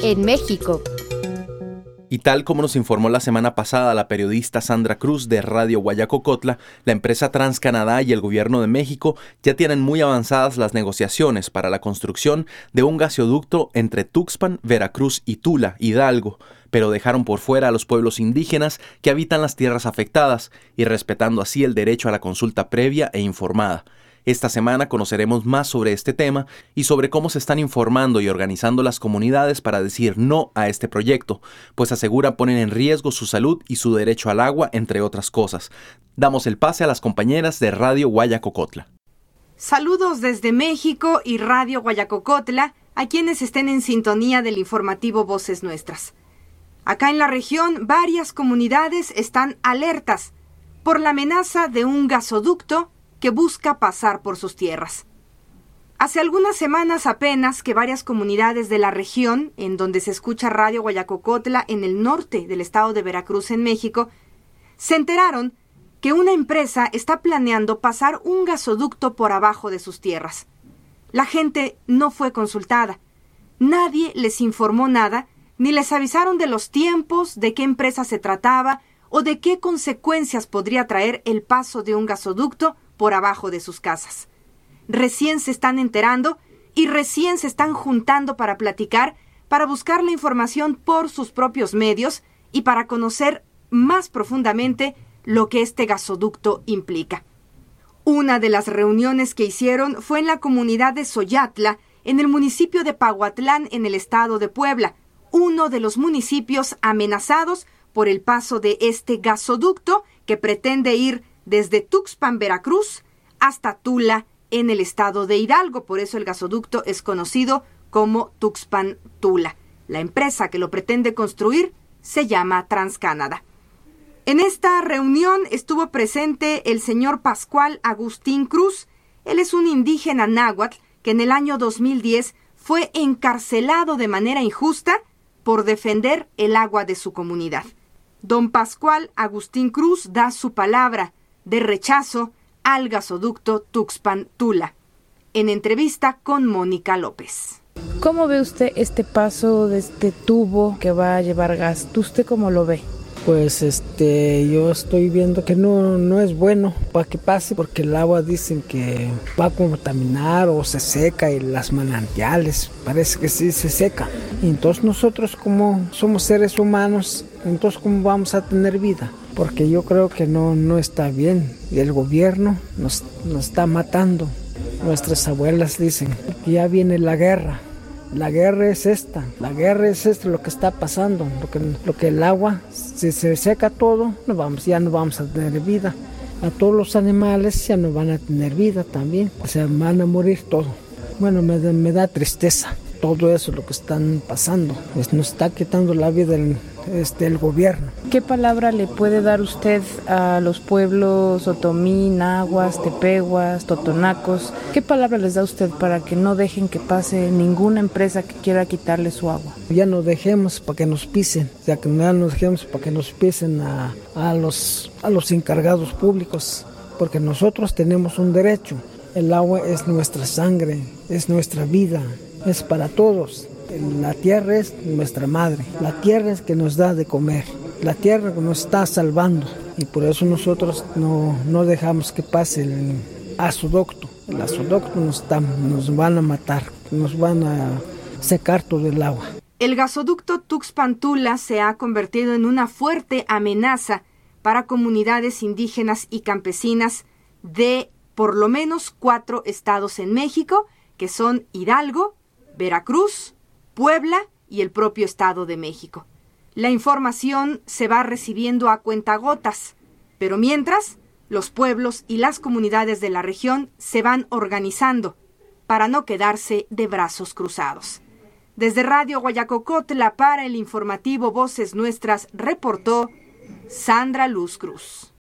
en México. Y tal como nos informó la semana pasada la periodista Sandra Cruz de Radio Guayacocotla, la empresa TransCanadá y el gobierno de México ya tienen muy avanzadas las negociaciones para la construcción de un gasoducto entre Tuxpan, Veracruz y Tula, Hidalgo, pero dejaron por fuera a los pueblos indígenas que habitan las tierras afectadas y respetando así el derecho a la consulta previa e informada. Esta semana conoceremos más sobre este tema y sobre cómo se están informando y organizando las comunidades para decir no a este proyecto, pues aseguran ponen en riesgo su salud y su derecho al agua, entre otras cosas. Damos el pase a las compañeras de Radio Guayacocotla. Saludos desde México y Radio Guayacocotla a quienes estén en sintonía del informativo Voces Nuestras. Acá en la región, varias comunidades están alertas por la amenaza de un gasoducto que busca pasar por sus tierras. Hace algunas semanas apenas que varias comunidades de la región, en donde se escucha Radio Guayacocotla en el norte del estado de Veracruz en México, se enteraron que una empresa está planeando pasar un gasoducto por abajo de sus tierras. La gente no fue consultada. Nadie les informó nada, ni les avisaron de los tiempos, de qué empresa se trataba o de qué consecuencias podría traer el paso de un gasoducto por abajo de sus casas. Recién se están enterando y recién se están juntando para platicar, para buscar la información por sus propios medios y para conocer más profundamente lo que este gasoducto implica. Una de las reuniones que hicieron fue en la comunidad de Xoyatla, en el municipio de Pahuatlán, en el estado de Puebla, uno de los municipios amenazados por el paso de este gasoducto que pretende ir desde Tuxpan, Veracruz, hasta Tula, en el estado de Hidalgo. Por eso el gasoducto es conocido como Tuxpan-Tula. La empresa que lo pretende construir se llama TransCanadá. En esta reunión estuvo presente el señor Pascual Agustín Cruz. Él es un indígena náhuatl que en el año 2010 fue encarcelado de manera injusta por defender el agua de su comunidad. Don Pascual Agustín Cruz da su palabra de rechazo al gasoducto Tuxpan-Tula, en entrevista con Mónica López. ¿Cómo ve usted este paso de este tubo que va a llevar gas? ¿Usted cómo lo ve? Pues yo estoy viendo que no es bueno para que pase, porque el agua dicen que va a contaminar o se seca, y las manantiales parece que sí se seca. Y entonces nosotros, como somos seres humanos, entonces ¿cómo vamos a tener vida? Porque yo creo que no está bien, y el gobierno nos está matando. Nuestras abuelas dicen que ya viene la guerra. La guerra es esta lo que está pasando, lo que el agua, si se seca todo, ya no vamos a tener vida. A todos los animales ya no van a tener vida también, o sea, van a morir todo. Bueno, me da tristeza todo eso, lo que están pasando. Pues nos está quitando la vida el gobierno. ¿Qué palabra le puede dar usted a los pueblos otomí, nahuas, tepehuas, totonacos? ¿Qué palabra les da usted para que no dejen que pase ninguna empresa que quiera quitarle su agua? Ya no dejemos para que nos pisen, ya que no nos dejemos para que nos pisen a los encargados públicos, porque nosotros tenemos un derecho. El agua es nuestra sangre, es nuestra vida, es para todos. La tierra es nuestra madre, la tierra es que nos da de comer, la tierra que nos está salvando, y por eso nosotros no dejamos que pase el gasoducto. El gasoducto nos van a matar, nos van a secar todo el agua. El gasoducto Tuxpan-Tula se ha convertido en una fuerte amenaza para comunidades indígenas y campesinas de por lo menos 4 estados en México, que son Hidalgo, Veracruz, Puebla y el propio Estado de México. La información se va recibiendo a cuentagotas, pero mientras, los pueblos y las comunidades de la región se van organizando para no quedarse de brazos cruzados. Desde Radio Guayacocotla para el informativo Voces Nuestras reportó Sandra Luz Cruz.